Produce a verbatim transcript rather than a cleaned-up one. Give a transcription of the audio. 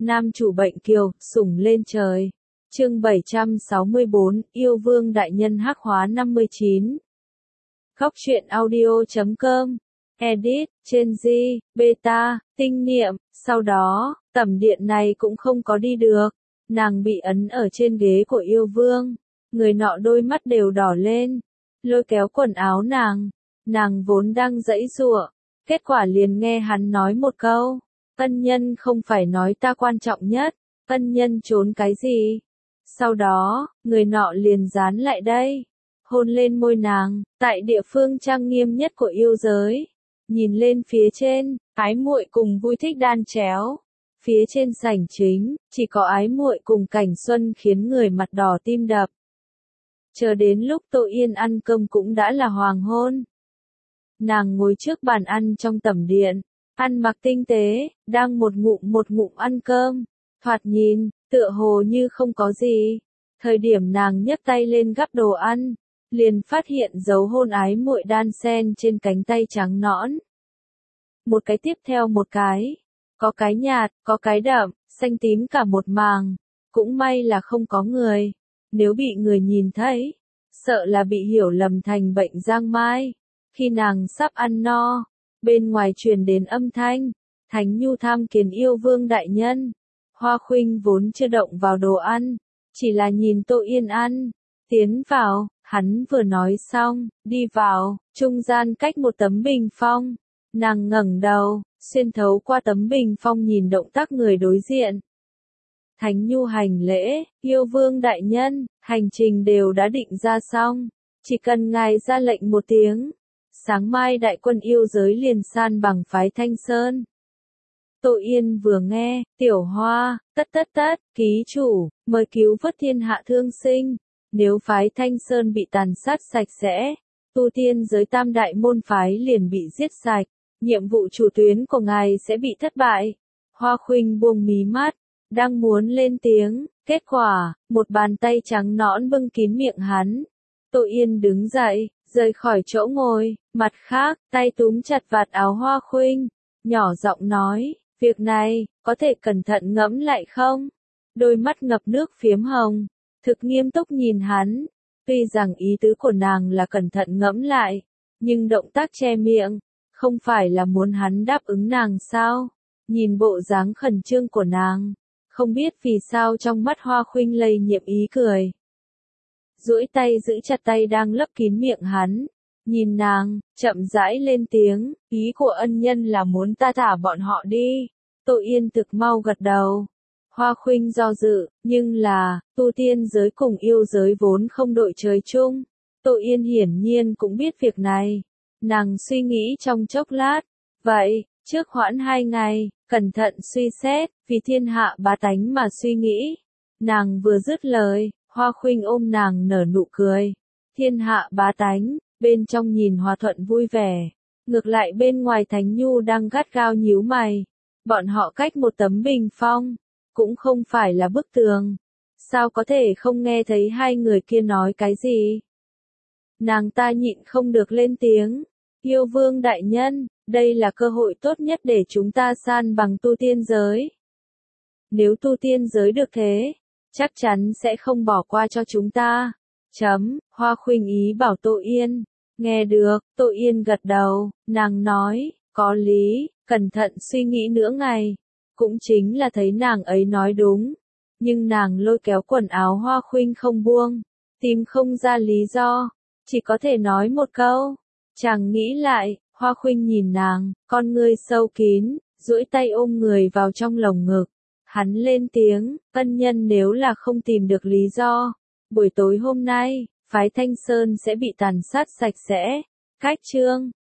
Nam chủ bệnh kiều, sủng lên trời. Chương bảy trăm sáu mươi bốn, yêu vương đại nhân hắc hóa năm mươi chín. Góc truyện audio chấm com. Edit, trên G, beta, tinh niệm, sau đó, tẩm điện này cũng không có đi được. Nàng bị ấn ở trên ghế của yêu vương. Người nọ đôi mắt đều đỏ lên. Lôi kéo quần áo nàng. Nàng vốn đang giãy giụa. Kết quả liền nghe hắn nói một câu. Ân nhân không phải nói ta quan trọng nhất. Ân nhân trốn cái gì? Sau đó, người nọ liền dán lại đây. Hôn lên môi nàng, tại địa phương trang nghiêm nhất của yêu giới. Nhìn lên phía trên, ái muội cùng vui thích đan chéo. Phía trên sảnh chính, chỉ có ái muội cùng cảnh xuân khiến người mặt đỏ tim đập. Chờ đến lúc Tô Yên ăn cơm cũng đã là hoàng hôn. Nàng ngồi trước bàn ăn trong tẩm điện, ăn mặc tinh tế, đang một ngụm một ngụm ăn cơm. Thoạt nhìn, tựa hồ như không có gì. Thời điểm nàng nhấc tay lên gắp đồ ăn, liền phát hiện dấu hôn ái muội đan sen trên cánh tay trắng nõn. Một cái tiếp theo một cái, có cái nhạt, có cái đậm, xanh tím cả một màng. Cũng may là không có người. Nếu bị người nhìn thấy, sợ là bị hiểu lầm thành bệnh giang mai. Khi nàng sắp ăn no, bên ngoài truyền đến âm thanh, Thánh Nhu tham kiến yêu vương đại nhân. Hoa Khuynh vốn chưa động vào đồ ăn, chỉ là nhìn Tô Yên ăn. Tiến vào, hắn vừa nói xong, đi vào, trung gian cách một tấm bình phong. Nàng ngẩng đầu, xuyên thấu qua tấm bình phong nhìn động tác người đối diện. Thánh Nhu hành lễ, yêu vương đại nhân, hành trình đều đã định ra xong, chỉ cần ngài ra lệnh một tiếng. Sáng mai đại quân yêu giới liền san bằng phái Thanh Sơn. Tô Yên vừa nghe, tiểu hoa, tất tất tất, ký chủ, mời cứu vớt thiên hạ thương sinh. Nếu phái Thanh Sơn bị tàn sát sạch sẽ, tu tiên giới tam đại môn phái liền bị giết sạch, nhiệm vụ chủ tuyến của ngài sẽ bị thất bại. Hoa Khuynh buông mí mắt, đang muốn lên tiếng, kết quả, một bàn tay trắng nõn bưng kín miệng hắn. Tô Yên đứng dậy, rời khỏi chỗ ngồi, mặt khác, tay túm chặt vạt áo Hoa Khuynh, nhỏ giọng nói, việc này, có thể cẩn thận ngẫm lại không? Đôi mắt ngập nước phiếm hồng, thực nghiêm túc nhìn hắn. Tuy rằng ý tứ của nàng là cẩn thận ngẫm lại, nhưng động tác che miệng, không phải là muốn hắn đáp ứng nàng sao? Nhìn bộ dáng khẩn trương của nàng, không biết vì sao trong mắt Hoa Khuynh lây nhiễm ý cười. Duỗi tay giữ chặt tay đang lấp kín miệng hắn, nhìn nàng, chậm rãi lên tiếng, ý của ân nhân là muốn ta thả bọn họ đi. Tô Yên thực mau gật đầu. Hoa Khuynh do dự, nhưng là, tu tiên giới cùng yêu giới vốn không đội trời chung. Tô Yên hiển nhiên cũng biết việc này. Nàng suy nghĩ trong chốc lát. Vậy, trước hoãn hai ngày, cẩn thận suy xét, vì thiên hạ bá tánh mà suy nghĩ. Nàng vừa dứt lời, Hoa Khuynh ôm nàng nở nụ cười. Thiên hạ bá tánh, bên trong nhìn hòa thuận vui vẻ. Ngược lại bên ngoài Thánh Nhu đang gắt gao nhíu mày. Bọn họ cách một tấm bình phong, cũng không phải là bức tường. Sao có thể không nghe thấy hai người kia nói cái gì? Nàng ta nhịn không được lên tiếng. Yêu vương đại nhân, đây là cơ hội tốt nhất để chúng ta san bằng tu tiên giới. Nếu tu tiên giới được thế, chắc chắn sẽ không bỏ qua cho chúng ta. Chấm, Hoa Khuynh ý bảo Tô Yên. Nghe được, Tô Yên gật đầu, nàng nói, có lý, cẩn thận suy nghĩ nửa ngày. Cũng chính là thấy nàng ấy nói đúng. Nhưng nàng lôi kéo quần áo Hoa Khuynh không buông, tìm không ra lý do, chỉ có thể nói một câu. Chàng nghĩ lại, Hoa Khuynh nhìn nàng, con ngươi sâu kín, duỗi tay ôm người vào trong lồng ngực. Hắn lên tiếng, ân nhân nếu là không tìm được lý do, buổi tối hôm nay, phái Thanh Sơn sẽ bị tàn sát sạch sẽ. Cách chương